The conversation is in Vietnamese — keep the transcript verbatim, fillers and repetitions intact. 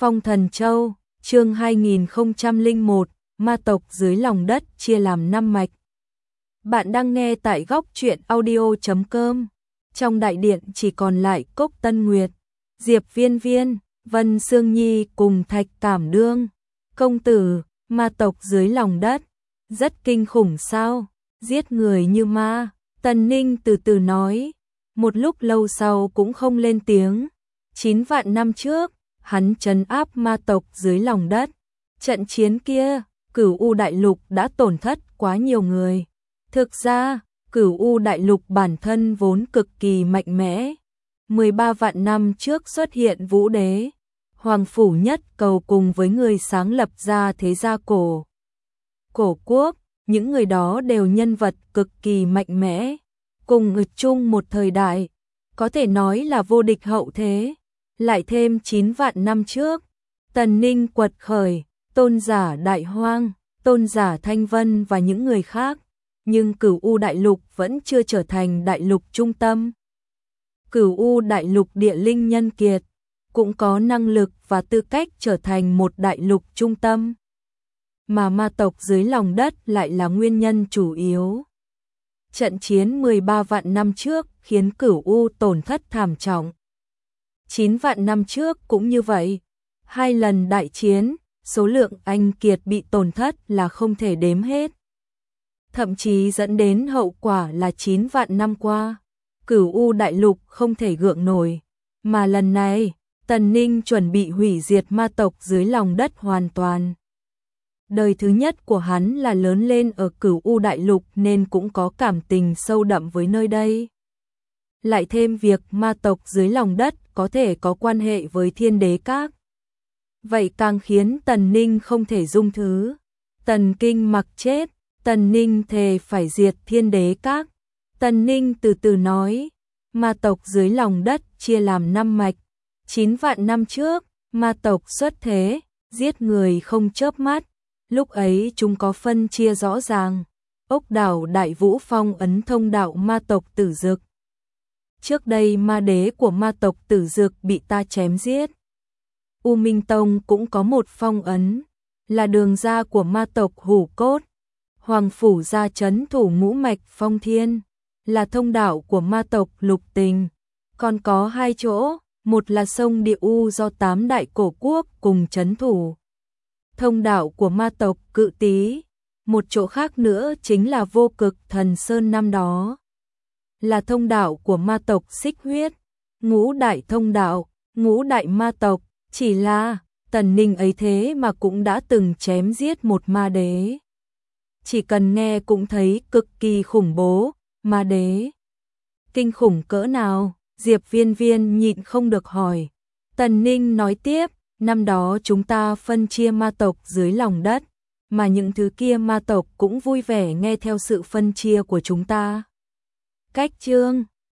Phong Thần Châu, chương hai nghìn không trăm lẻ một, ma tộc dưới lòng đất chia làm năm mạch. Bạn đang nghe tại góc truyện audio chấm com. Trong đại điện chỉ còn lại Cốc Tân Nguyệt, Diệp Viên Viên, Vân Sương Nhi cùng Thạch Cảm Đương. Công tử, ma tộc dưới lòng đất, rất kinh khủng sao? Giết người như ma. Tần Ninh từ từ nói, một lúc lâu sau cũng không lên tiếng. Chín vạn năm trước, hắn trấn áp ma tộc dưới lòng đất. Trận chiến kia, Cửu U Đại Lục đã tổn thất quá nhiều người. Thực ra, Cửu U Đại Lục bản thân vốn cực kỳ mạnh mẽ. mười ba vạn năm trước xuất hiện Vũ Đế, Hoàng Phủ Nhất Cầu cùng với người sáng lập ra thế gia cổ. Cổ quốc, những người đó đều nhân vật cực kỳ mạnh mẽ, cùng ở chung một thời đại, có thể nói là vô địch hậu thế. Lại thêm chín vạn năm trước, Tần Ninh quật khởi, tôn giả Đại Hoang, tôn giả Thanh Vân và những người khác, nhưng Cửu U Đại Lục vẫn chưa trở thành đại lục trung tâm. Cửu U Đại Lục địa linh nhân kiệt, cũng có năng lực và tư cách trở thành một đại lục trung tâm. Mà ma tộc dưới lòng đất lại là nguyên nhân chủ yếu. Trận chiến mười ba vạn năm trước khiến Cửu U tổn thất thảm trọng. chín vạn năm trước cũng như vậy. Hai lần đại chiến, số lượng anh kiệt bị tổn thất là không thể đếm hết. Thậm chí dẫn đến hậu quả là chín vạn năm qua, Cửu U Đại Lục không thể gượng nổi. Mà lần này, Tần Ninh chuẩn bị hủy diệt ma tộc dưới lòng đất hoàn toàn. Đời thứ nhất của hắn là lớn lên ở Cửu U Đại Lục nên cũng có cảm tình sâu đậm với nơi đây. Lại thêm việc ma tộc dưới lòng đất có thể có quan hệ với Thiên Đế Các. Vậy càng khiến Tần Ninh không thể dung thứ. Tần Kinh mặc chết, Tần Ninh thề phải diệt Thiên Đế Các. Tần Ninh từ từ nói, ma tộc dưới lòng đất chia làm năm mạch. Chín vạn năm trước, ma tộc xuất thế, giết người không chớp mắt. Lúc ấy chúng có phân chia rõ ràng. Ốc đảo Đại Vũ phong ấn thông đạo ma tộc Tử Dực. Trước đây ma đế của ma tộc Tử Dực bị ta chém giết. U Minh Tông cũng có một phong ấn, là đường ra của ma tộc Hủ Cốt. Hoàng Phủ gia trấn thủ ngũ mạch Phong Thiên, là thông đạo của ma tộc Lục Tình. Còn có hai chỗ, một là sông Địa U do tám đại cổ quốc cùng trấn thủ. Thông đạo của ma tộc Cự Tý, một chỗ khác nữa chính là Vô Cực Thần Sơn năm đó. Là thông đạo của ma tộc Xích Huyết, ngũ đại thông đạo, ngũ đại ma tộc, chỉ là Tần Ninh ấy thế mà cũng đã từng chém giết một ma đế. Chỉ cần nghe cũng thấy cực kỳ khủng bố, ma đế. Kinh khủng cỡ nào, Diệp Viên Viên nhịn không được hỏi. Tần Ninh nói tiếp, năm đó chúng ta phân chia ma tộc dưới lòng đất, mà những thứ kia ma tộc cũng vui vẻ nghe theo sự phân chia của chúng ta. Cách chương